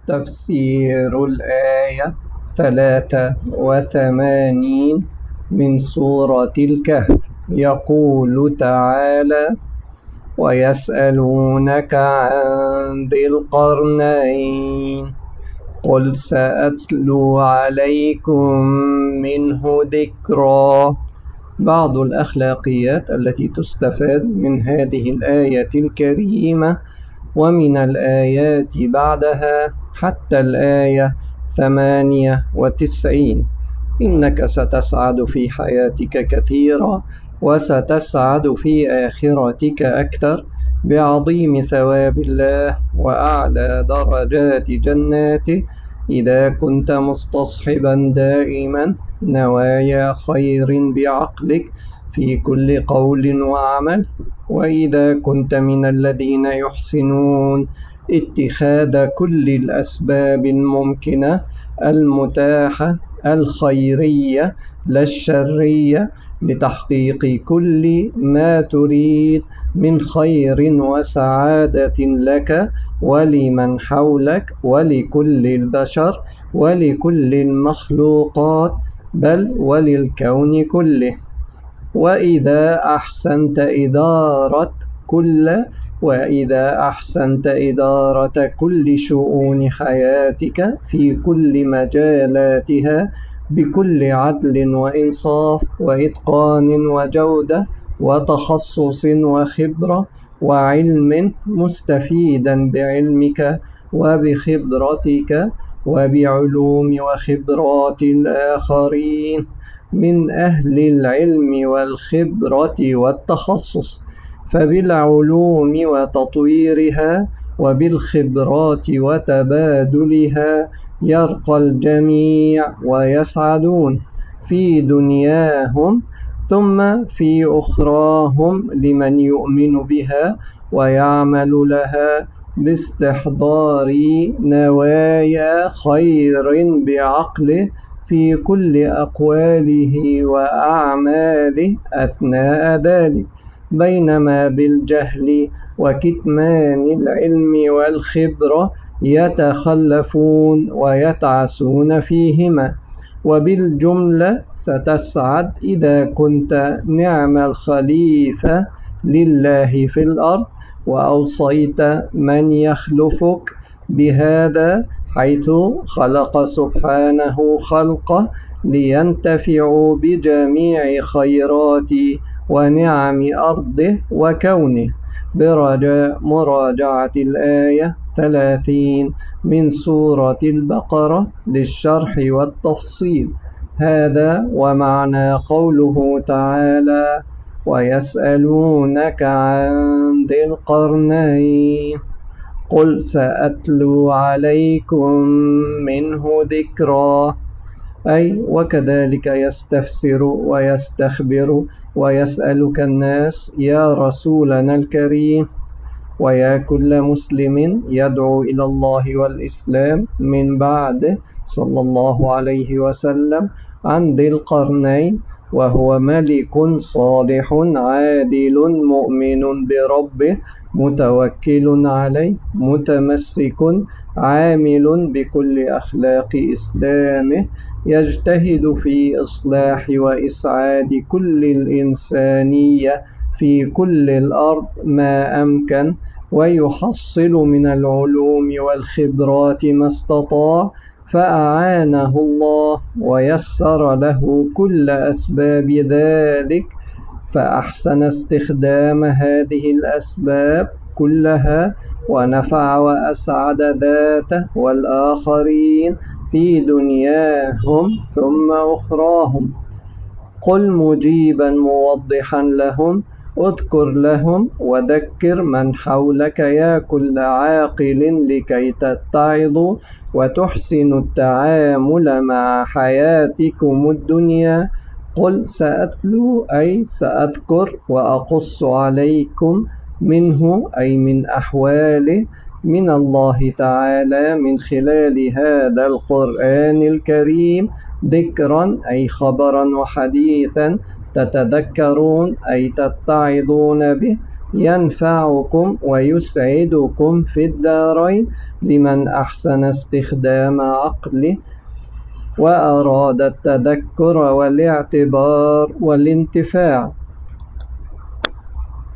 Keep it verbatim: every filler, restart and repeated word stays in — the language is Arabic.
تفسير الآية ثلاثة وثمانين من سورة الكهف. يقول تعالى: ويسألونك عن ذي القرنين قل سأتلو عليكم منه ذكرا. بعض الأخلاقيات التي تستفاد من هذه الآية الكريمة ومن الآيات بعدها حتى الآية ثمانية وتسعين: إنك ستسعد في حياتك كثيرا وستسعد في آخرتك أكثر بعظيم ثواب الله وأعلى درجات جناته إذا كنت مستصحبا دائما نوايا خير بعقلك في كل قول وعمل، وإذا كنت من الذين يحسنون اتخاذ كل الأسباب الممكنة المتاحة الخيرية لا الشرية لتحقيق كل ما تريد من خير وسعادة لك ولمن حولك ولكل البشر ولكل المخلوقات بل وللكون كله. وإذا أحسنت إدارة كل وإذا أحسنت إدارة كل شؤون حياتك في كل مجالاتها بكل عدل وإنصاف وإتقان وجودة وتخصص وخبرة وعلم، مستفيدا بعلمك وبخبرتك وبعلوم وخبرات الآخرين من أهل العلم والخبرة والتخصص، فبالعلوم وتطويرها وبالخبرات وتبادلها يرقى الجميع ويسعدون في دنياهم ثم في أخراهم لمن يؤمن بها ويعمل لها باستحضار نوايا خير بعقله في كل أقواله وأعماله أثناء ذلك، بينما بالجهل وكتمان العلم والخبرة يتخلفون ويتعسون فيهما. وبالجملة ستسعد إذا كنت نعم الخليفة لله في الأرض وأوصيت من يخلفك بهذا، حيث خلق سبحانه خلقه لينتفعوا بجميع خيرات ونعم أرضه وكونه، برجاء مراجعة الآية ثلاثين من سورة البقرة للشرح والتفصيل. هذا ومعنى قوله تعالى: ويسألونك عن ذي القرنين قل سأتلو عليكم منه ذكرا، أي وكذلك يستفسر ويستخبر ويسألك الناس يا رسولنا الكريم ويا كل مسلم يدعو إلى الله والإسلام من بعده صلى الله عليه وسلم عن ذي القرنين، وهو ملك صالح عادل مؤمن بربه متوكل عليه متمسك عامل بكل أخلاق إسلامه، يجتهد في إصلاح وإسعاد كل الإنسانية في كل الأرض ما أمكن، ويحصل من العلوم والخبرات ما استطاع، فأعانه الله ويسر له كل أسباب ذلك فأحسن استخدام هذه الأسباب كلها ونفع وأسعد ذاته والآخرين في دنياهم ثم أخراهم. قل مجيبا موضحا لهم: اذكر لهم وذكر من حولك يا كل عاقل لكي تتعظوا وتحسنوا التعامل مع حياتكم الدنيا. قل سأتلو أي سأذكر وأقص عليكم منه أي من أحواله من الله تعالى من خلال هذا القرآن الكريم ذكرا أي خبرا وحديثا تتذكرون أي تتعظون به ينفعكم ويسعدكم في الدارين لمن أحسن استخدام عقله وأراد التذكر والاعتبار والانتفاع.